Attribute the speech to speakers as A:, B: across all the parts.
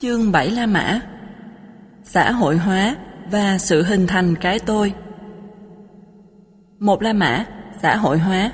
A: Chương 7 La Mã. Xã hội hóa và sự hình thành cái tôi. 1 La Mã, xã hội hóa.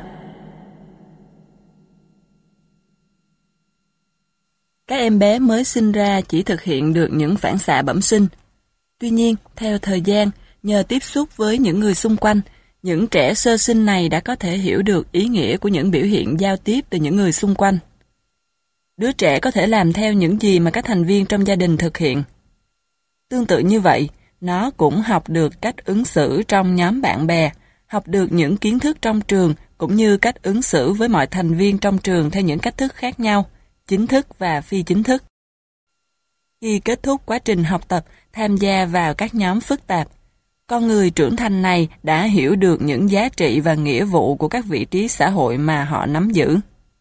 A: Các em bé mới sinh ra chỉ thực hiện được những phản xạ bẩm sinh. Tuy nhiên, theo thời gian, nhờ tiếp xúc với những người xung quanh, những trẻ sơ sinh này đã có thể hiểu được ý nghĩa của những biểu hiện giao tiếp từ những người xung quanh. Đứa trẻ có thể làm theo những gì mà các thành viên trong gia đình thực hiện. Tương tự như vậy, nó cũng học được cách ứng xử trong nhóm bạn bè, học được những kiến thức trong trường cũng như cách ứng xử với mọi thành viên trong trường theo những cách thức khác nhau, chính thức và phi chính thức. Khi kết thúc quá trình học tập, tham gia vào các nhóm phức tạp, con người trưởng thành này đã hiểu được những giá trị và nghĩa vụ của các vị trí xã hội mà họ nắm giữ.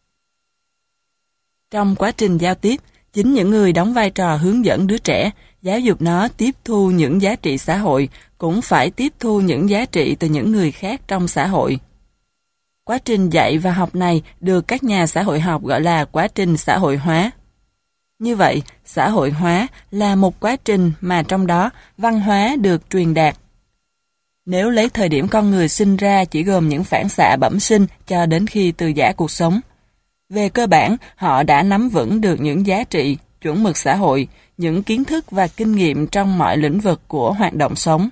A: Trong quá trình giao tiếp, chính những người đóng vai trò hướng dẫn đứa trẻ, giáo dục nó tiếp thu những giá trị xã hội, cũng phải tiếp thu những giá trị từ những người khác trong xã hội. Quá trình dạy và học này được các nhà xã hội học gọi là quá trình xã hội hóa. Như vậy, xã hội hóa là một quá trình mà trong đó văn hóa được truyền đạt. Nếu lấy thời điểm con người sinh ra chỉ gồm những phản xạ bẩm sinh cho đến khi từ giã cuộc sống, về cơ bản, họ đã nắm vững được những giá trị, chuẩn mực xã hội, những kiến thức và kinh nghiệm trong mọi lĩnh vực của hoạt động sống.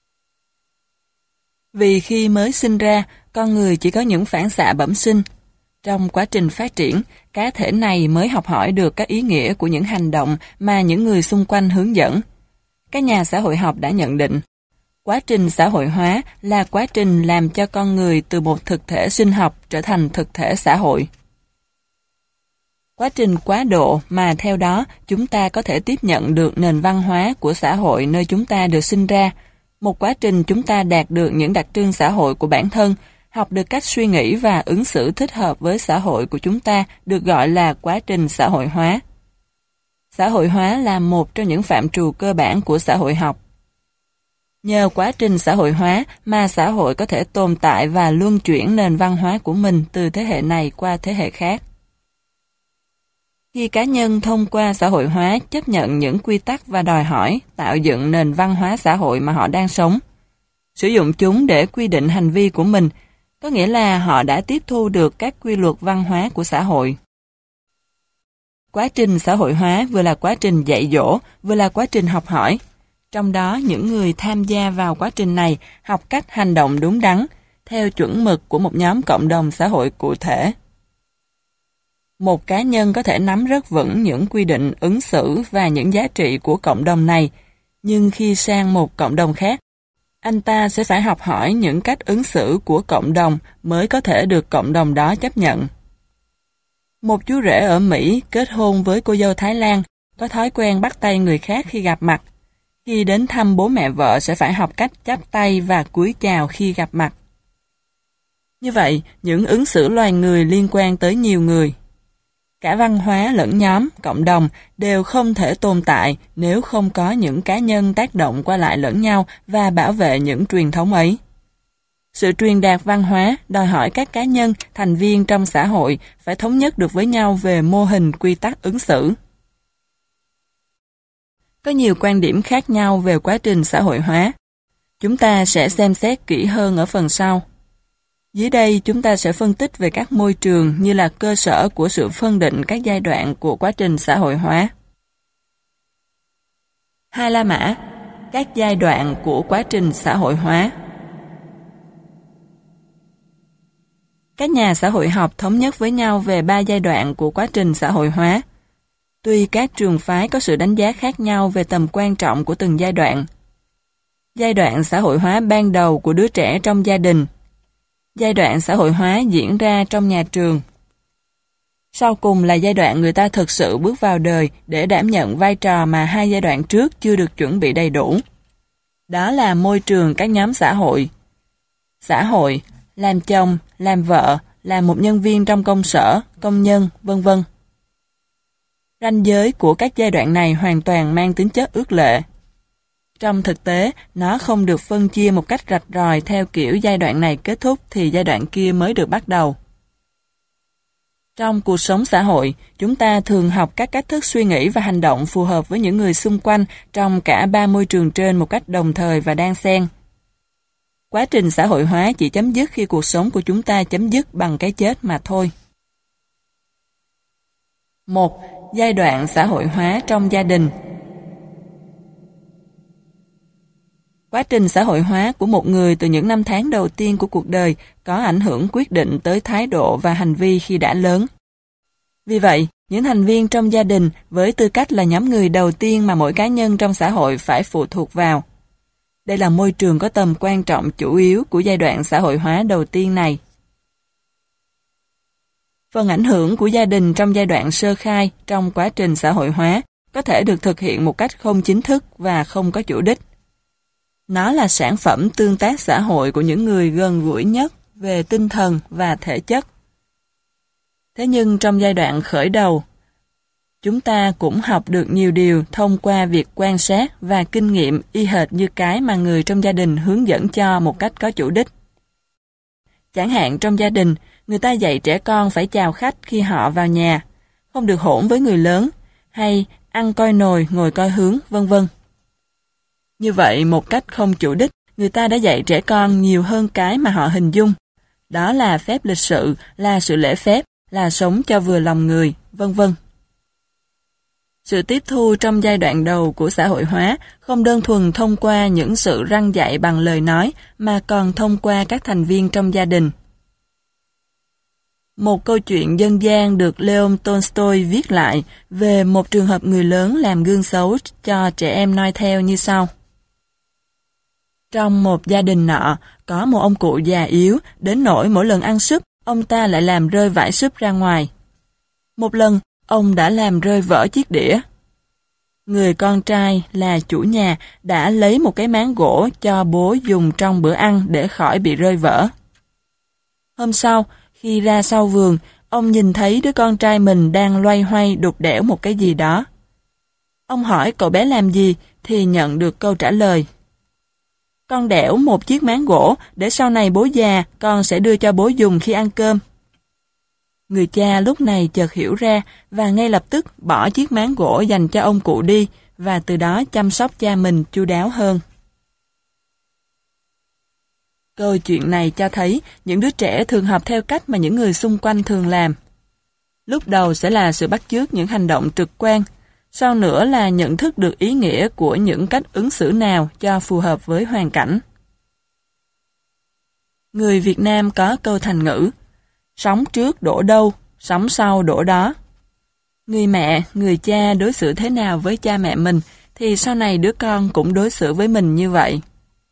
A: Vì khi mới sinh ra, con người chỉ có những phản xạ bẩm sinh. Trong quá trình phát triển, cá thể này mới học hỏi được các ý nghĩa của những hành động mà những người xung quanh hướng dẫn. Các nhà xã hội học đã nhận định, quá trình xã hội hóa là quá trình làm cho con người từ một thực thể sinh học trở thành thực thể xã hội. Quá trình quá độ mà theo đó chúng ta có thể tiếp nhận được nền văn hóa của xã hội nơi chúng ta được sinh ra, một quá trình chúng ta đạt được những đặc trưng xã hội của bản thân, học được cách suy nghĩ và ứng xử thích hợp với xã hội của chúng ta được gọi là quá trình xã hội hóa. Xã hội hóa là một trong những phạm trù cơ bản của xã hội học. Nhờ quá trình xã hội hóa mà xã hội có thể tồn tại và luân chuyển nền văn hóa của mình từ thế hệ này qua thế hệ khác. Khi cá nhân thông qua xã hội hóa chấp nhận những quy tắc và đòi hỏi tạo dựng nền văn hóa xã hội mà họ đang sống, sử dụng chúng để quy định hành vi của mình, có nghĩa là họ đã tiếp thu được các quy luật văn hóa của xã hội. Quá trình xã hội hóa vừa là quá trình dạy dỗ, vừa là quá trình học hỏi. Trong đó, những người tham gia vào quá trình này học cách hành động đúng đắn, theo chuẩn mực của một nhóm cộng đồng xã hội cụ thể. Một cá nhân có thể nắm rất vững những quy định ứng xử và những giá trị của cộng đồng này, nhưng khi sang một cộng đồng khác, anh ta sẽ phải học hỏi những cách ứng xử của cộng đồng mới có thể được cộng đồng đó chấp nhận. Một chú rể ở Mỹ kết hôn với cô dâu Thái Lan, có thói quen bắt tay người khác khi gặp mặt. Khi đến thăm bố mẹ vợ sẽ phải học cách chắp tay và cúi chào khi gặp mặt. Như vậy, những ứng xử loài người liên quan tới nhiều người. Cả văn hóa lẫn nhóm, cộng đồng đều không thể tồn tại nếu không có những cá nhân tác động qua lại lẫn nhau và bảo vệ những truyền thống ấy. Sự truyền đạt văn hóa đòi hỏi các cá nhân, thành viên trong xã hội phải thống nhất được với nhau về mô hình quy tắc ứng xử. Có nhiều quan điểm khác nhau về quá trình xã hội hóa. Chúng ta sẽ xem xét kỹ hơn ở phần sau. Dưới đây chúng ta sẽ phân tích về các môi trường như là cơ sở của sự phân định các giai đoạn của quá trình xã hội hóa. 2 La Mã, các giai đoạn của quá trình xã hội hóa. Các nhà xã hội học thống nhất với nhau về 3 giai đoạn của quá trình xã hội hóa. Tuy các trường phái có sự đánh giá khác nhau về tầm quan trọng của từng giai đoạn. Giai đoạn xã hội hóa ban đầu của đứa trẻ trong gia đình. Giai đoạn xã hội hóa diễn ra trong nhà trường. Sau cùng là giai đoạn người ta thực sự bước vào đời để đảm nhận vai trò mà 2 giai đoạn trước chưa được chuẩn bị đầy đủ. Đó là môi trường các nhóm xã hội. Xã hội, làm chồng, làm vợ, là một nhân viên trong công sở, công nhân, vân vân. Ranh giới của các giai đoạn này hoàn toàn mang tính chất ước lệ. Trong thực tế, nó không được phân chia một cách rạch ròi theo kiểu giai đoạn này kết thúc thì giai đoạn kia mới được bắt đầu. Trong cuộc sống xã hội, chúng ta thường học các cách thức suy nghĩ và hành động phù hợp với những người xung quanh trong cả ba môi trường trên một cách đồng thời và đan xen. Quá trình xã hội hóa chỉ chấm dứt khi cuộc sống của chúng ta chấm dứt bằng cái chết mà thôi. 1. Giai đoạn xã hội hóa trong gia đình. Quá trình xã hội hóa của một người từ những năm tháng đầu tiên của cuộc đời có ảnh hưởng quyết định tới thái độ và hành vi khi đã lớn. Vì vậy, những thành viên trong gia đình với tư cách là nhóm người đầu tiên mà mỗi cá nhân trong xã hội phải phụ thuộc vào. Đây là môi trường có tầm quan trọng chủ yếu của giai đoạn xã hội hóa đầu tiên này. Phần ảnh hưởng của gia đình trong giai đoạn sơ khai trong quá trình xã hội hóa có thể được thực hiện một cách không chính thức và không có chủ đích. Nó là sản phẩm tương tác xã hội của những người gần gũi nhất về tinh thần và thể chất. Thế nhưng trong giai đoạn khởi đầu, chúng ta cũng học được nhiều điều thông qua việc quan sát và kinh nghiệm y hệt như cái mà người trong gia đình hướng dẫn cho một cách có chủ đích. Chẳng hạn trong gia đình, người ta dạy trẻ con phải chào khách khi họ vào nhà, không được hỗn với người lớn, hay ăn coi nồi, ngồi coi hướng, vân vân. Như vậy, một cách không chủ đích, người ta đã dạy trẻ con nhiều hơn cái mà họ hình dung. Đó là phép lịch sự, là sự lễ phép, là sống cho vừa lòng người, vân vân. Sự tiếp thu trong giai đoạn đầu của xã hội hóa không đơn thuần thông qua những sự răn dạy bằng lời nói mà còn thông qua các thành viên trong gia đình. Một câu chuyện dân gian được Leon Tolstoy viết lại về một trường hợp người lớn làm gương xấu cho trẻ em noi theo như sau. Trong một gia đình nọ, có một ông cụ già yếu, đến nỗi mỗi lần ăn súp, ông ta lại làm rơi vải súp ra ngoài. Một lần, ông đã làm rơi vỡ chiếc đĩa. Người con trai là chủ nhà đã lấy một cái máng gỗ cho bố dùng trong bữa ăn để khỏi bị rơi vỡ. Hôm sau, khi ra sau vườn, ông nhìn thấy đứa con trai mình đang loay hoay đục đẽo một cái gì đó. Ông hỏi cậu bé làm gì thì nhận được câu trả lời. Con đẽo một chiếc máng gỗ để sau này bố già con sẽ đưa cho bố dùng khi ăn cơm. Người cha lúc này chợt hiểu ra và ngay lập tức bỏ chiếc máng gỗ dành cho ông cụ đi và từ đó chăm sóc cha mình chu đáo hơn. Câu chuyện này cho thấy những đứa trẻ thường học theo cách mà những người xung quanh thường làm. Lúc đầu sẽ là sự bắt chước những hành động trực quan, sau nữa là nhận thức được ý nghĩa của những cách ứng xử nào cho phù hợp với hoàn cảnh. Người Việt Nam có câu thành ngữ, sống trước đổ đâu, sống sau đổ đó. Người mẹ, người cha đối xử thế nào với cha mẹ mình, thì sau này đứa con cũng đối xử với mình như vậy.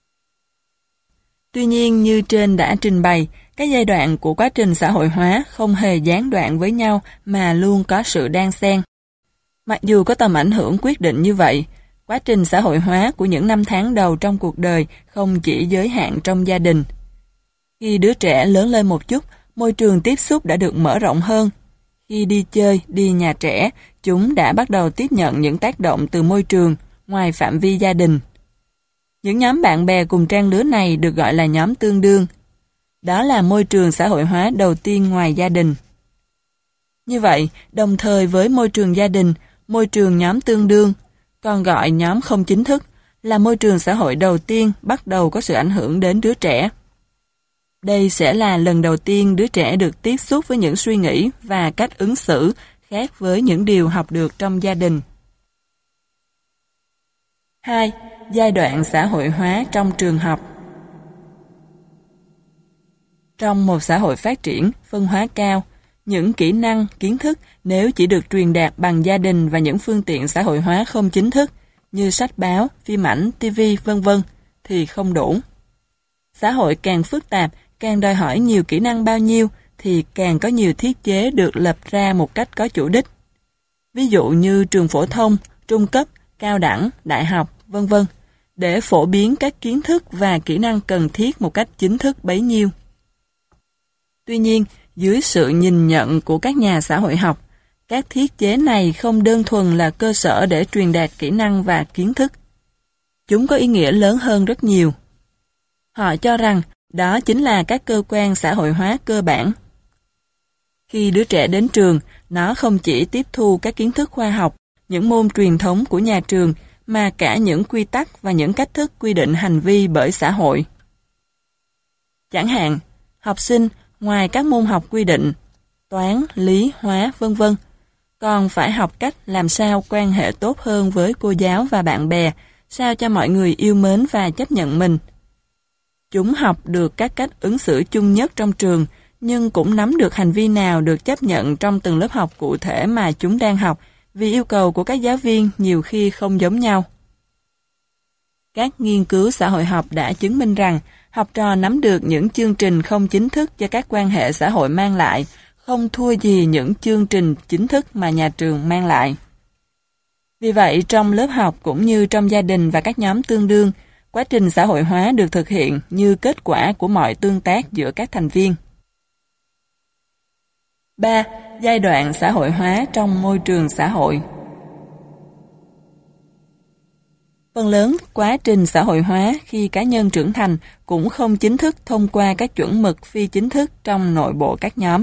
A: Tuy nhiên, như trên đã trình bày, các giai đoạn của quá trình xã hội hóa không hề gián đoạn với nhau mà luôn có sự đan xen. Mặc dù có tầm ảnh hưởng quyết định như vậy, quá trình xã hội hóa của những năm tháng đầu trong cuộc đời không chỉ giới hạn trong gia đình. Khi đứa trẻ lớn lên một chút, môi trường tiếp xúc đã được mở rộng hơn. Khi đi chơi, đi nhà trẻ, chúng đã bắt đầu tiếp nhận những tác động từ môi trường, ngoài phạm vi gia đình. Những nhóm bạn bè cùng trang lứa này được gọi là nhóm tương đương. Đó là môi trường xã hội hóa đầu tiên ngoài gia đình. Như vậy, đồng thời với môi trường gia đình, môi trường nhóm tương đương, còn gọi nhóm không chính thức, là môi trường xã hội đầu tiên bắt đầu có sự ảnh hưởng đến đứa trẻ. Đây sẽ là lần đầu tiên đứa trẻ được tiếp xúc với những suy nghĩ và cách ứng xử khác với những điều học được trong gia đình. 2. Giai đoạn xã hội hóa trong trường học. Trong một xã hội phát triển, phân hóa cao, những kỹ năng, kiến thức nếu chỉ được truyền đạt bằng gia đình và những phương tiện xã hội hóa không chính thức như sách báo, phim ảnh, TV, vân vân thì không đủ. Xã hội càng phức tạp, càng đòi hỏi nhiều kỹ năng bao nhiêu thì càng có nhiều thiết chế được lập ra một cách có chủ đích. Ví dụ như trường phổ thông, trung cấp, cao đẳng, đại học, vân vân, để phổ biến các kiến thức và kỹ năng cần thiết một cách chính thức bấy nhiêu. Tuy nhiên, dưới sự nhìn nhận của các nhà xã hội học, các thiết chế này không đơn thuần là cơ sở để truyền đạt kỹ năng và kiến thức. Chúng có ý nghĩa lớn hơn rất nhiều. Họ cho rằng đó chính là các cơ quan xã hội hóa cơ bản. Khi đứa trẻ đến trường, nó không chỉ tiếp thu các kiến thức khoa học, những môn truyền thống của nhà trường, mà cả những quy tắc và những cách thức quy định hành vi bởi xã hội. Chẳng hạn, học sinh, ngoài các môn học quy định, toán, lý, hóa, vân vân, còn phải học cách làm sao quan hệ tốt hơn với cô giáo và bạn bè, sao cho mọi người yêu mến và chấp nhận mình. Chúng học được các cách ứng xử chung nhất trong trường, nhưng cũng nắm được hành vi nào được chấp nhận trong từng lớp học cụ thể mà chúng đang học, vì yêu cầu của các giáo viên nhiều khi không giống nhau. Các nghiên cứu xã hội học đã chứng minh rằng học trò nắm được những chương trình không chính thức do các quan hệ xã hội mang lại, không thua gì những chương trình chính thức mà nhà trường mang lại. Vì vậy, trong lớp học cũng như trong gia đình và các nhóm tương đương, quá trình xã hội hóa được thực hiện như kết quả của mọi tương tác giữa các thành viên. 3. Giai đoạn xã hội hóa trong môi trường xã hội. Phần lớn quá trình xã hội hóa khi cá nhân trưởng thành cũng không chính thức thông qua các chuẩn mực phi chính thức trong nội bộ các nhóm.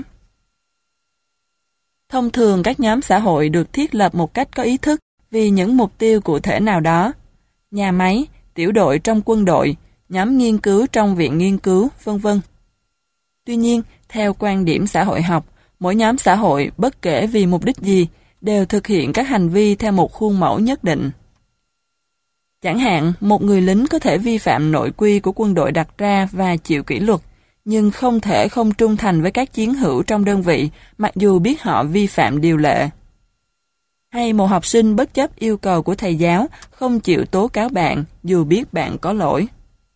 A: Thông thường các nhóm xã hội được thiết lập một cách có ý thức vì những mục tiêu cụ thể nào đó. Nhà máy, tiểu đội trong quân đội, nhóm nghiên cứu trong viện nghiên cứu, vân vân. Tuy nhiên, theo quan điểm xã hội học, mỗi nhóm xã hội bất kể vì mục đích gì đều thực hiện các hành vi theo một khuôn mẫu nhất định. Chẳng hạn, một người lính có thể vi phạm nội quy của quân đội đặt ra và chịu kỷ luật, nhưng không thể không trung thành với các chiến hữu trong đơn vị mặc dù biết họ vi phạm điều lệ. Hay một học sinh bất chấp yêu cầu của thầy giáo không chịu tố cáo bạn dù biết bạn có lỗi.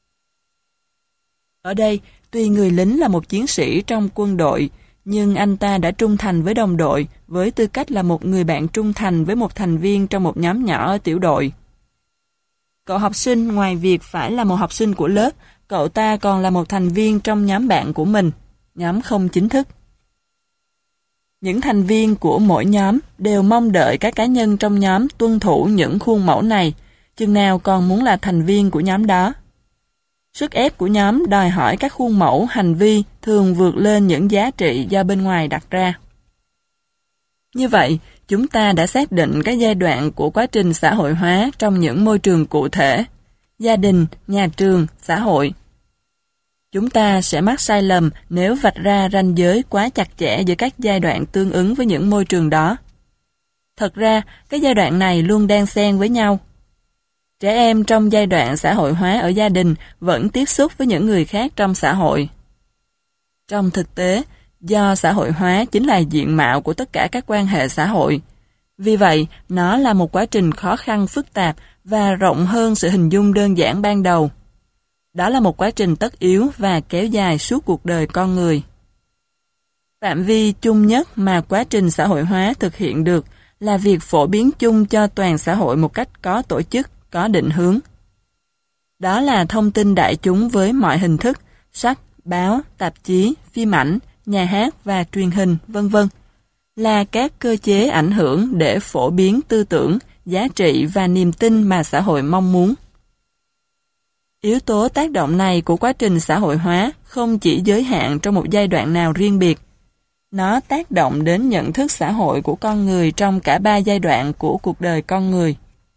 A: Ở đây, tuy người lính là một chiến sĩ trong quân đội, nhưng anh ta đã trung thành với đồng đội với tư cách là một người bạn trung thành với một thành viên trong một nhóm nhỏ ở tiểu đội. Cậu học sinh ngoài việc phải là một học sinh của lớp, cậu ta còn là một thành viên trong nhóm bạn của mình, nhóm không chính thức. Những thành viên của mỗi nhóm đều mong đợi các cá nhân trong nhóm tuân thủ những khuôn mẫu này, chừng nào còn muốn là thành viên của nhóm đó. Sức ép của nhóm đòi hỏi các khuôn mẫu hành vi thường vượt lên những giá trị do bên ngoài đặt ra. Như vậy, chúng ta đã xác định các giai đoạn của quá trình xã hội hóa trong những môi trường cụ thể, gia đình, nhà trường, xã hội. Chúng ta sẽ mắc sai lầm nếu vạch ra ranh giới quá chặt chẽ giữa các giai đoạn tương ứng với những môi trường đó. Thật ra, các giai đoạn này luôn đan xen với nhau. Trẻ em trong giai đoạn xã hội hóa ở gia đình vẫn tiếp xúc với những người khác trong xã hội. Trong thực tế, do xã hội hóa chính là diện mạo của tất cả các quan hệ xã hội. Vì vậy, nó là một quá trình khó khăn phức tạp và rộng hơn sự hình dung đơn giản ban đầu. Đó là một quá trình tất yếu và kéo dài suốt cuộc đời con người. Phạm vi chung nhất mà quá trình xã hội hóa thực hiện được là việc phổ biến chung cho toàn xã hội một cách có tổ chức, có định hướng. Đó là thông tin đại chúng với mọi hình thức, sách, báo, tạp chí, phim ảnh, nhà hát và truyền hình, vân vân, là các cơ chế ảnh hưởng để phổ biến tư tưởng, giá trị và niềm tin mà xã hội mong muốn. Yếu tố tác động này của quá trình xã hội hóa không chỉ giới hạn trong một giai đoạn nào riêng biệt. Nó tác động đến nhận thức xã hội của con người trong cả 3 giai đoạn của cuộc đời con người.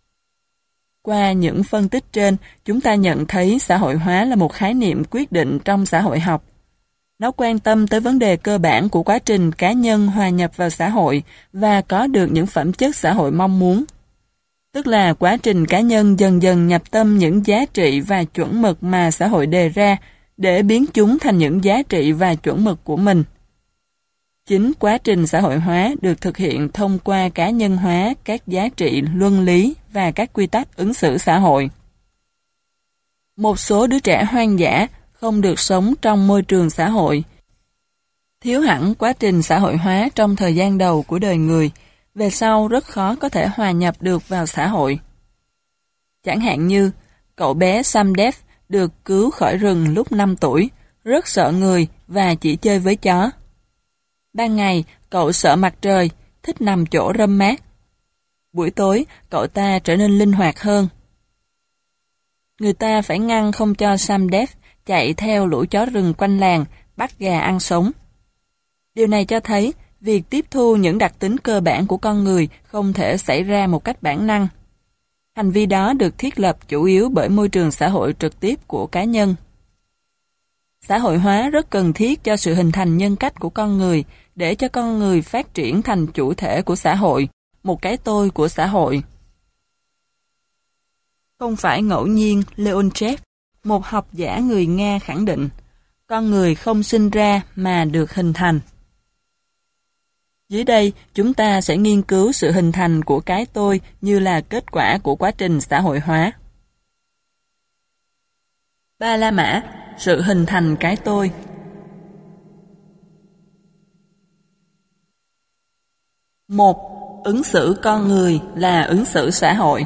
A: Qua những phân tích trên, chúng ta nhận thấy xã hội hóa là một khái niệm quyết định trong xã hội học. Nó quan tâm tới vấn đề cơ bản của quá trình cá nhân hòa nhập vào xã hội và có được những phẩm chất xã hội mong muốn. Tức là quá trình cá nhân dần dần nhập tâm những giá trị và chuẩn mực mà xã hội đề ra để biến chúng thành những giá trị và chuẩn mực của mình. Chính quá trình xã hội hóa được thực hiện thông qua cá nhân hóa các giá trị luân lý và các quy tắc ứng xử xã hội. Một số đứa trẻ hoang dã không được sống trong môi trường xã hội. Thiếu hẳn quá trình xã hội hóa trong thời gian đầu của đời người, về sau rất khó có thể hòa nhập được vào xã hội. Chẳng hạn như, cậu bé Sam Dev được cứu khỏi rừng lúc 5 tuổi, rất sợ người và chỉ chơi với chó. Ban ngày, cậu sợ mặt trời, thích nằm chỗ râm mát. Buổi tối, cậu ta trở nên linh hoạt hơn. Người ta phải ngăn không cho Sam Dev chạy theo lũ chó rừng quanh làng, bắt gà ăn sống. Điều này cho thấy việc tiếp thu những đặc tính cơ bản của con người không thể xảy ra một cách bản năng. Hành vi đó được thiết lập chủ yếu bởi môi trường xã hội trực tiếp của cá nhân. Xã hội hóa rất cần thiết cho sự hình thành nhân cách của con người, để cho con người phát triển thành chủ thể của xã hội, một cái tôi của xã hội. Không phải ngẫu nhiên, Leontiev, một học giả người Nga khẳng định, con người không sinh ra mà được hình thành. Dưới đây, chúng ta sẽ nghiên cứu sự hình thành của cái tôi như là kết quả của quá trình xã hội hóa. Ba La Mã, sự hình thành cái tôi. Một, ứng xử con người là ứng xử xã hội.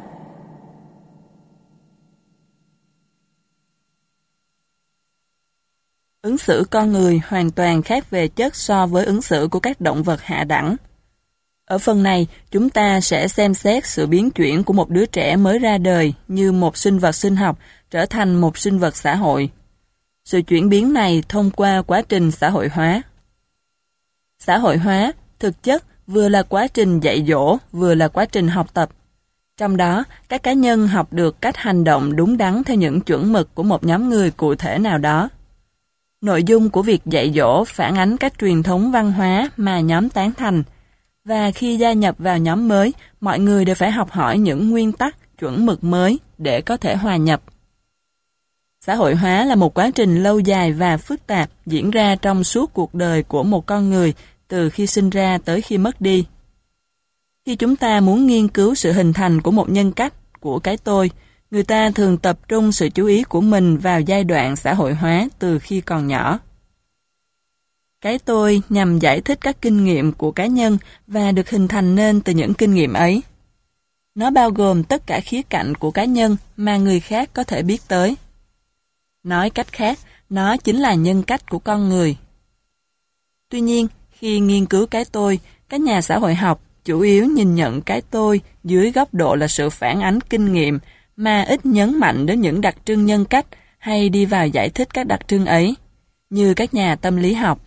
A: Ứng xử con người hoàn toàn khác về chất so với ứng xử của các động vật hạ đẳng. Ở phần này, chúng ta sẽ xem xét sự biến chuyển của một đứa trẻ mới ra đời như một sinh vật sinh học trở thành một sinh vật xã hội. Sự chuyển biến này thông qua quá trình xã hội hóa. Xã hội hóa, thực chất, vừa là quá trình dạy dỗ, vừa là quá trình học tập. Trong đó, các cá nhân học được cách hành động đúng đắn theo những chuẩn mực của một nhóm người cụ thể nào đó. Nội dung của việc dạy dỗ phản ánh các truyền thống văn hóa mà nhóm tán thành, và khi gia nhập vào nhóm mới, mọi người đều phải học hỏi những nguyên tắc, chuẩn mực mới để có thể hòa nhập. Xã hội hóa là một quá trình lâu dài và phức tạp diễn ra trong suốt cuộc đời của một con người từ khi sinh ra tới khi mất đi. Khi chúng ta muốn nghiên cứu sự hình thành của một nhân cách, của cái tôi, người ta thường tập trung sự chú ý của mình vào giai đoạn xã hội hóa từ khi còn nhỏ. Cái tôi nhằm giải thích các kinh nghiệm của cá nhân và được hình thành nên từ những kinh nghiệm ấy. Nó bao gồm tất cả khía cạnh của cá nhân mà người khác có thể biết tới. Nói cách khác, nó chính là nhân cách của con người. Tuy nhiên, khi nghiên cứu cái tôi, các nhà xã hội học chủ yếu nhìn nhận cái tôi dưới góc độ là sự phản ánh kinh nghiệm mà ít nhấn mạnh đến những đặc trưng nhân cách hay đi vào giải thích các đặc trưng ấy, như các nhà tâm lý học.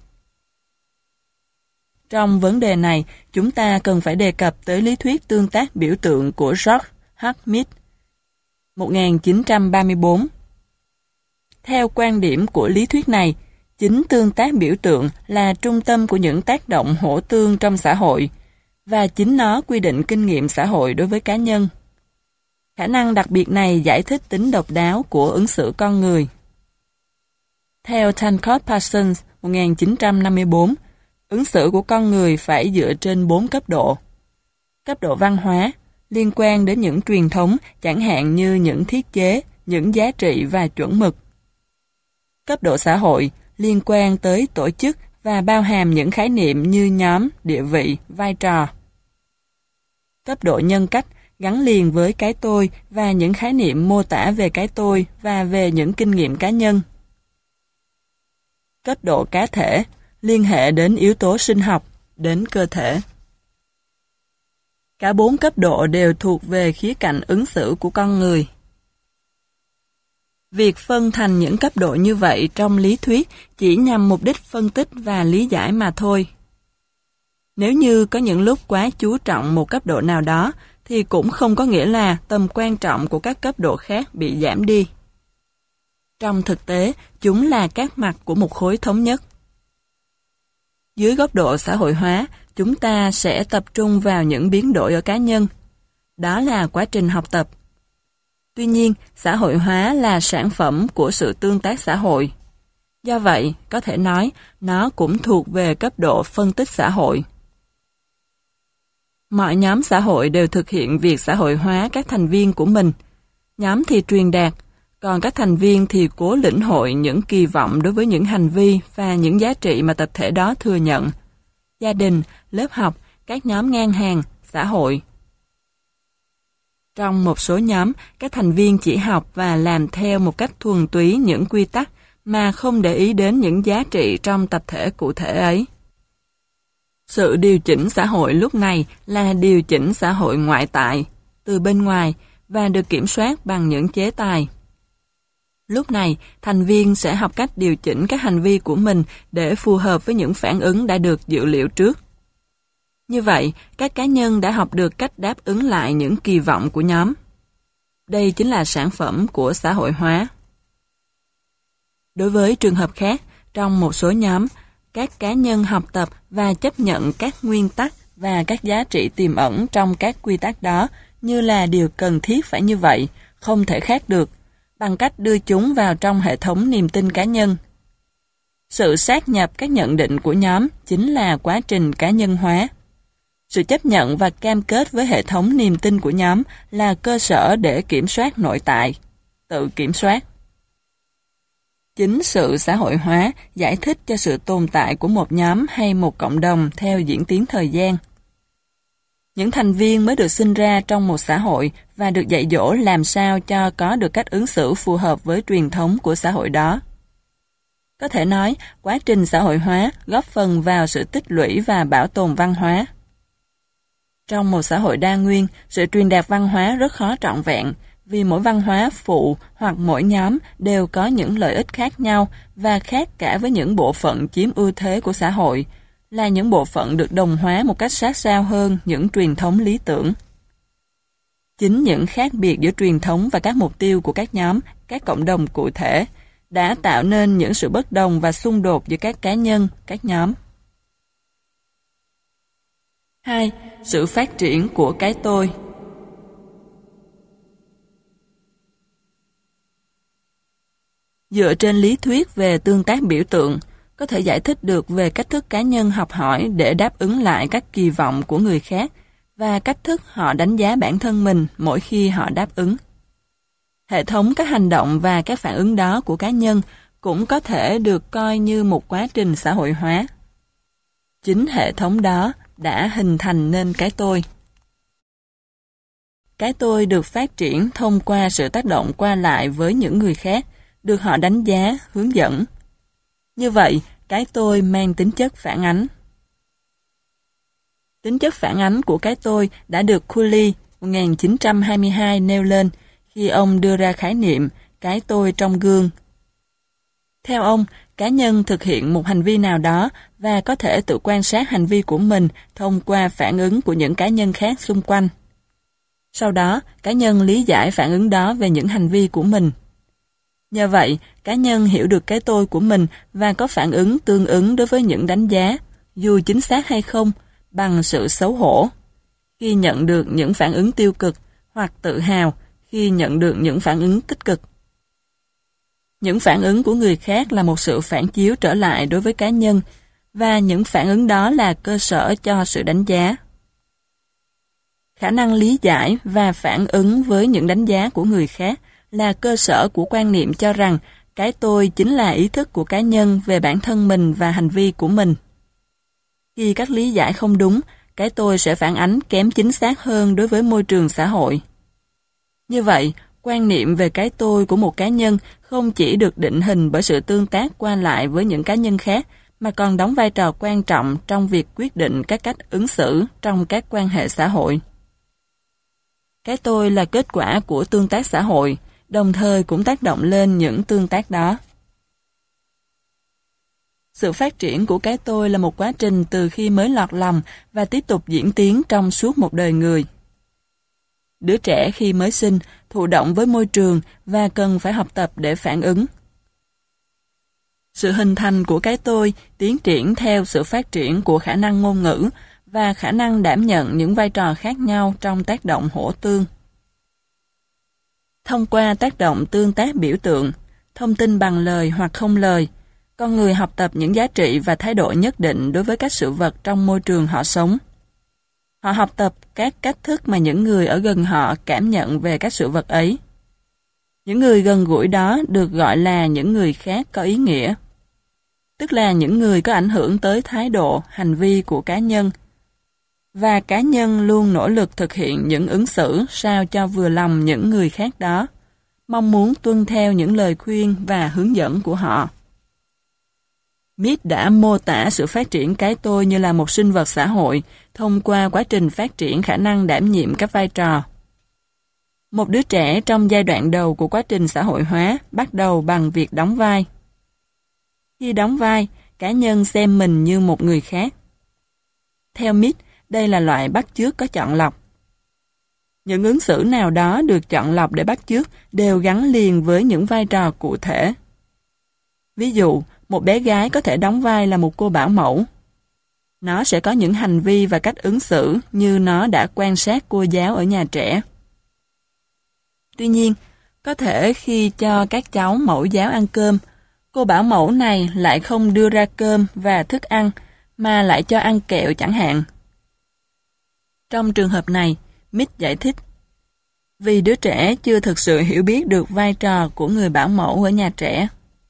A: Trong vấn đề này, chúng ta cần phải đề cập tới lý thuyết tương tác biểu tượng của George H. Mead, 1934. Theo quan điểm của lý thuyết này, chính tương tác biểu tượng là trung tâm của những tác động hỗ tương trong xã hội, và chính nó quy định kinh nghiệm xã hội đối với cá nhân. Khả năng đặc biệt này giải thích tính độc đáo của ứng xử con người. Theo Tancred Parsons, 1954, ứng xử của con người phải dựa trên 4 cấp độ. Cấp độ văn hóa, liên quan đến những truyền thống, chẳng hạn như những thiết chế, những giá trị và chuẩn mực. Cấp độ xã hội, liên quan tới tổ chức và bao hàm những khái niệm như nhóm, địa vị, vai trò. Cấp độ nhân cách, gắn liền với cái tôi và những khái niệm mô tả về cái tôi và về những kinh nghiệm cá nhân. Cấp độ cá thể, liên hệ đến yếu tố sinh học, đến cơ thể. Cả 4 cấp độ đều thuộc về khía cạnh ứng xử của con người. Việc phân thành những cấp độ như vậy trong lý thuyết chỉ nhằm mục đích phân tích và lý giải mà thôi. Nếu như có những lúc quá chú trọng một cấp độ nào đó, thì cũng không có nghĩa là tầm quan trọng của các cấp độ khác bị giảm đi. Trong thực tế, chúng là các mặt của một khối thống nhất. Dưới góc độ xã hội hóa, chúng ta sẽ tập trung vào những biến đổi ở cá nhân. Đó là quá trình học tập. Tuy nhiên, xã hội hóa là sản phẩm của sự tương tác xã hội. Do vậy, có thể nói, nó cũng thuộc về cấp độ phân tích xã hội. Mọi nhóm xã hội đều thực hiện việc xã hội hóa các thành viên của mình. Nhóm thì truyền đạt, còn các thành viên thì cố lĩnh hội những kỳ vọng đối với những hành vi và những giá trị mà tập thể đó thừa nhận. Gia đình, lớp học, các nhóm ngang hàng, xã hội. Trong một số nhóm, các thành viên chỉ học và làm theo một cách thuần túy những quy tắc mà không để ý đến những giá trị trong tập thể cụ thể ấy. Sự điều chỉnh xã hội lúc này là điều chỉnh xã hội ngoại tại, từ bên ngoài, và được kiểm soát bằng những chế tài. Lúc này, thành viên sẽ học cách điều chỉnh các hành vi của mình để phù hợp với những phản ứng đã được dự liệu trước. Như vậy, các cá nhân đã học được cách đáp ứng lại những kỳ vọng của nhóm. Đây chính là sản phẩm của xã hội hóa. Đối với trường hợp khác, trong một số nhóm, các cá nhân học tập và chấp nhận các nguyên tắc và các giá trị tiềm ẩn trong các quy tắc đó như là điều cần thiết phải như vậy, không thể khác được, bằng cách đưa chúng vào trong hệ thống niềm tin cá nhân. Sự sát nhập các nhận định của nhóm chính là quá trình cá nhân hóa. Sự chấp nhận và cam kết với hệ thống niềm tin của nhóm là cơ sở để kiểm soát nội tại, tự kiểm soát. Chính sự xã hội hóa giải thích cho sự tồn tại của một nhóm hay một cộng đồng theo diễn tiến thời gian. Những thành viên mới được sinh ra trong một xã hội và được dạy dỗ làm sao cho có được cách ứng xử phù hợp với truyền thống của xã hội đó. Có thể nói, quá trình xã hội hóa góp phần vào sự tích lũy và bảo tồn văn hóa. Trong một xã hội đa nguyên, sự truyền đạt văn hóa rất khó trọn vẹn, vì mỗi văn hóa phụ hoặc mỗi nhóm đều có những lợi ích khác nhau và khác cả với những bộ phận chiếm ưu thế của xã hội, là những bộ phận được đồng hóa một cách sát sao hơn những truyền thống lý tưởng. Chính những khác biệt giữa truyền thống và các mục tiêu của các nhóm, các cộng đồng cụ thể, đã tạo nên những sự bất đồng và xung đột giữa các cá nhân, các nhóm. 2. Sự phát triển của cái tôi. Dựa trên lý thuyết về tương tác biểu tượng, có thể giải thích được về cách thức cá nhân học hỏi để đáp ứng lại các kỳ vọng của người khác và cách thức họ đánh giá bản thân mình mỗi khi họ đáp ứng. Hệ thống các hành động và các phản ứng đó của cá nhân cũng có thể được coi như một quá trình xã hội hóa. Chính hệ thống đó đã hình thành nên cái tôi. Cái tôi được phát triển thông qua sự tác động qua lại với những người khác, được họ đánh giá, hướng dẫn. Như vậy, cái tôi mang tính chất phản ánh. Tính chất phản ánh của cái tôi đã được Cooley 1922 nêu lên khi ông đưa ra khái niệm cái tôi trong gương. Theo ông, cá nhân thực hiện một hành vi nào đó và có thể tự quan sát hành vi của mình thông qua phản ứng của những cá nhân khác xung quanh. Sau đó, cá nhân lý giải phản ứng đó về những hành vi của mình. Nhờ vậy, cá nhân hiểu được cái tôi của mình và có phản ứng tương ứng đối với những đánh giá, dù chính xác hay không, bằng sự xấu hổ, khi nhận được những phản ứng tiêu cực, hoặc tự hào khi nhận được những phản ứng tích cực. Những phản ứng của người khác là một sự phản chiếu trở lại đối với cá nhân, và những phản ứng đó là cơ sở cho sự đánh giá. Khả năng lý giải và phản ứng với những đánh giá của người khác là cơ sở của quan niệm cho rằng cái tôi chính là ý thức của cá nhân về bản thân mình và hành vi của mình. Khi các lý giải không đúng, cái tôi sẽ phản ánh kém chính xác hơn đối với môi trường xã hội. Như vậy, quan niệm về cái tôi của một cá nhân không chỉ được định hình bởi sự tương tác qua lại với những cá nhân khác, mà còn đóng vai trò quan trọng trong việc quyết định các cách ứng xử trong các quan hệ xã hội. Cái tôi là kết quả của tương tác xã hội, đồng thời cũng tác động lên những tương tác đó. Sự phát triển của cái tôi là một quá trình từ khi mới lọt lòng và tiếp tục diễn tiến trong suốt một đời người. Đứa trẻ khi mới sinh, thụ động với môi trường và cần phải học tập để phản ứng. Sự hình thành của cái tôi tiến triển theo sự phát triển của khả năng ngôn ngữ và khả năng đảm nhận những vai trò khác nhau trong tác động hỗ tương. Thông qua tác động tương tác biểu tượng, thông tin bằng lời hoặc không lời, con người học tập những giá trị và thái độ nhất định đối với các sự vật trong môi trường họ sống. Họ học tập các cách thức mà những người ở gần họ cảm nhận về các sự vật ấy. Những người gần gũi đó được gọi là những người khác có ý nghĩa, tức là những người có ảnh hưởng tới thái độ, hành vi của cá nhân. Và cá nhân luôn nỗ lực thực hiện những ứng xử sao cho vừa lòng những người khác đó, mong muốn tuân theo những lời khuyên và hướng dẫn của họ. Mead đã mô tả sự phát triển cái tôi như là một sinh vật xã hội thông qua quá trình phát triển khả năng đảm nhiệm các vai trò. Một đứa trẻ trong giai đoạn đầu của quá trình xã hội hóa bắt đầu bằng việc đóng vai. Khi đóng vai, cá nhân xem mình như một người khác. Theo Mead, đây là loại bắt chước có chọn lọc. Những ứng xử nào đó được chọn lọc để bắt chước đều gắn liền với những vai trò cụ thể. Ví dụ, một bé gái có thể đóng vai là một cô bảo mẫu. Nó sẽ có những hành vi và cách ứng xử như nó đã quan sát cô giáo ở nhà trẻ. Tuy nhiên, có thể khi cho các cháu mẫu giáo ăn cơm, cô bảo mẫu này lại không đưa ra cơm và thức ăn, mà lại cho ăn kẹo chẳng hạn. Trong trường hợp này, Mead giải thích, vì đứa trẻ chưa thực sự hiểu biết được vai trò của người bảo mẫu ở nhà trẻ.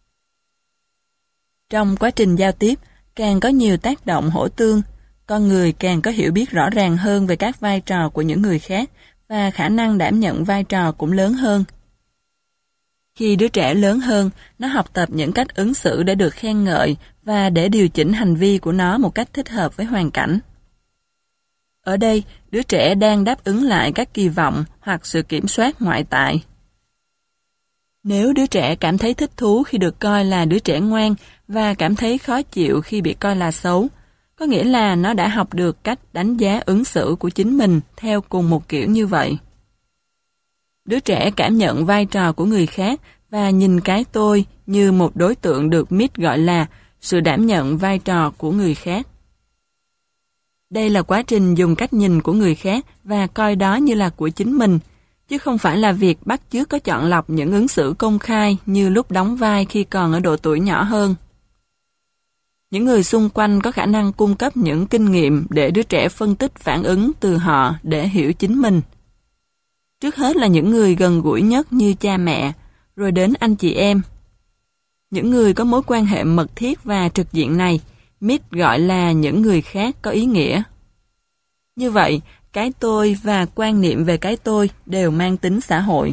A: Trong quá trình giao tiếp, càng có nhiều tác động hỗ tương, con người càng có hiểu biết rõ ràng hơn về các vai trò của những người khác và khả năng đảm nhận vai trò cũng lớn hơn. Khi đứa trẻ lớn hơn, nó học tập những cách ứng xử để được khen ngợi và để điều chỉnh hành vi của nó một cách thích hợp với hoàn cảnh. Ở đây, đứa trẻ đang đáp ứng lại các kỳ vọng hoặc sự kiểm soát ngoại tại. Nếu đứa trẻ cảm thấy thích thú khi được coi là đứa trẻ ngoan và cảm thấy khó chịu khi bị coi là xấu, có nghĩa là nó đã học được cách đánh giá ứng xử của chính mình theo cùng một kiểu như vậy. Đứa trẻ cảm nhận vai trò của người khác và nhìn cái tôi như một đối tượng được Mead gọi là sự đảm nhận vai trò của người khác. Đây là quá trình dùng cách nhìn của người khác và coi đó như là của chính mình, chứ không phải là việc bắt chước có chọn lọc những ứng xử công khai như lúc đóng vai khi còn ở độ tuổi nhỏ hơn. Những người xung quanh có khả năng cung cấp những kinh nghiệm để đứa trẻ phân tích phản ứng từ họ để hiểu chính mình. Trước hết là những người gần gũi nhất như cha mẹ, rồi đến anh chị em. Những người có mối quan hệ mật thiết và trực diện này, Mead gọi là những người khác có ý nghĩa. Như vậy, cái tôi và quan niệm về cái tôi đều mang tính xã hội.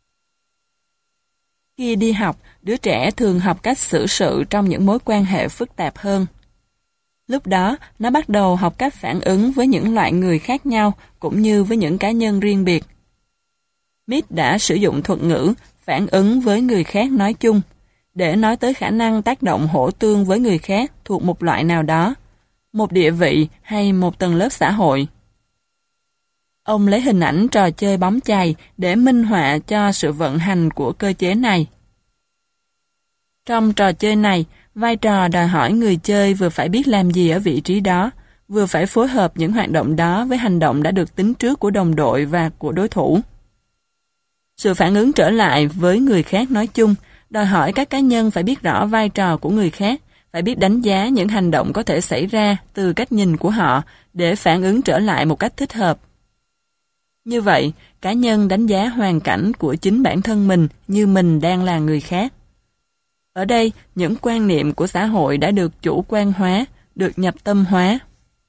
A: Khi đi học, đứa trẻ thường học cách xử sự trong những mối quan hệ phức tạp hơn. Lúc đó, nó bắt đầu học cách phản ứng với những loại người khác nhau cũng như với những cá nhân riêng biệt. Mead đã sử dụng thuật ngữ phản ứng với người khác nói chung để nói tới khả năng tác động hỗ tương với người khác thuộc một loại nào đó, một địa vị hay một tầng lớp xã hội. Ông lấy hình ảnh trò chơi bóng chày để minh họa cho sự vận hành của cơ chế này. Trong trò chơi này, vai trò đòi hỏi người chơi vừa phải biết làm gì ở vị trí đó, vừa phải phối hợp những hoạt động đó với hành động đã được tính trước của đồng đội và của đối thủ. Sự phản ứng trở lại với người khác nói chung đòi hỏi các cá nhân phải biết rõ vai trò của người khác, phải biết đánh giá những hành động có thể xảy ra từ cách nhìn của họ để phản ứng trở lại một cách thích hợp. Như vậy, cá nhân đánh giá hoàn cảnh của chính bản thân mình như mình đang là người khác. Ở đây, những quan niệm của xã hội đã được chủ quan hóa, được nhập tâm hóa.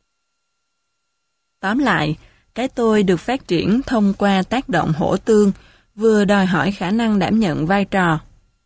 A: Tóm lại, cái tôi được phát triển thông qua tác động hỗ tương, vừa đòi hỏi khả năng đảm nhận vai trò.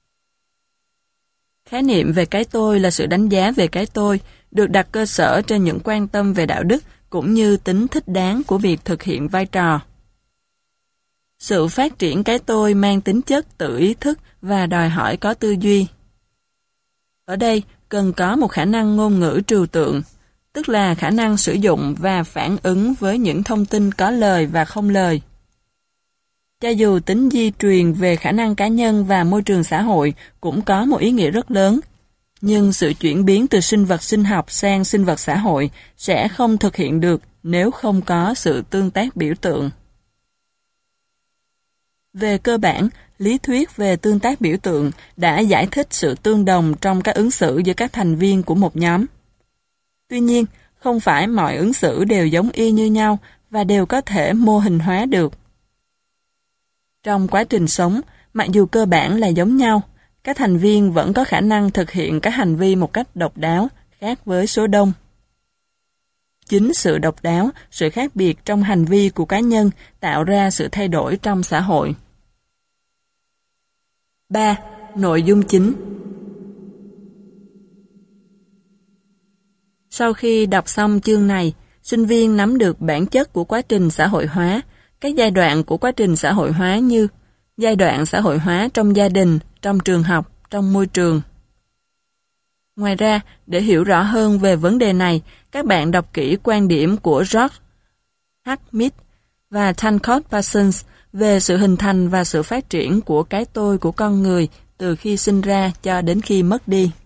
A: Khái niệm về cái tôi là sự đánh giá về cái tôi, được đặt cơ sở trên những quan tâm về đạo đức cũng như tính thích đáng của việc thực hiện vai trò. Sự phát triển cái tôi mang tính chất tự ý thức và đòi hỏi có tư duy. Ở đây cần có một khả năng ngôn ngữ trừu tượng, tức là khả năng sử dụng và phản ứng với những thông tin có lời và không lời. Cho dù tính di truyền về khả năng cá nhân và môi trường xã hội cũng có một ý nghĩa rất lớn, nhưng sự chuyển biến từ sinh vật sinh học sang sinh vật xã hội sẽ không thực hiện được nếu không có sự tương tác biểu tượng. Về cơ bản, lý thuyết về tương tác biểu tượng đã giải thích sự tương đồng trong các ứng xử giữa các thành viên của một nhóm. Tuy nhiên, không phải mọi ứng xử đều giống y như nhau và đều có thể mô hình hóa được. Trong quá trình sống, mặc dù cơ bản là giống nhau, các thành viên vẫn có khả năng thực hiện các hành vi một cách độc đáo, khác với số đông. Chính sự độc đáo, sự khác biệt trong hành vi của cá nhân tạo ra sự thay đổi trong xã hội. 3. Nội dung chính. Sau khi đọc xong chương này, sinh viên nắm được bản chất của quá trình xã hội hóa, các giai đoạn của quá trình xã hội hóa như giai đoạn xã hội hóa trong gia đình, trong trường học, trong môi trường. Ngoài ra, để hiểu rõ hơn về vấn đề này, các bạn đọc kỹ quan điểm của George H. Mead và Tancred Parsons về sự hình thành và sự phát triển của cái tôi của con người từ khi sinh ra cho đến khi mất đi.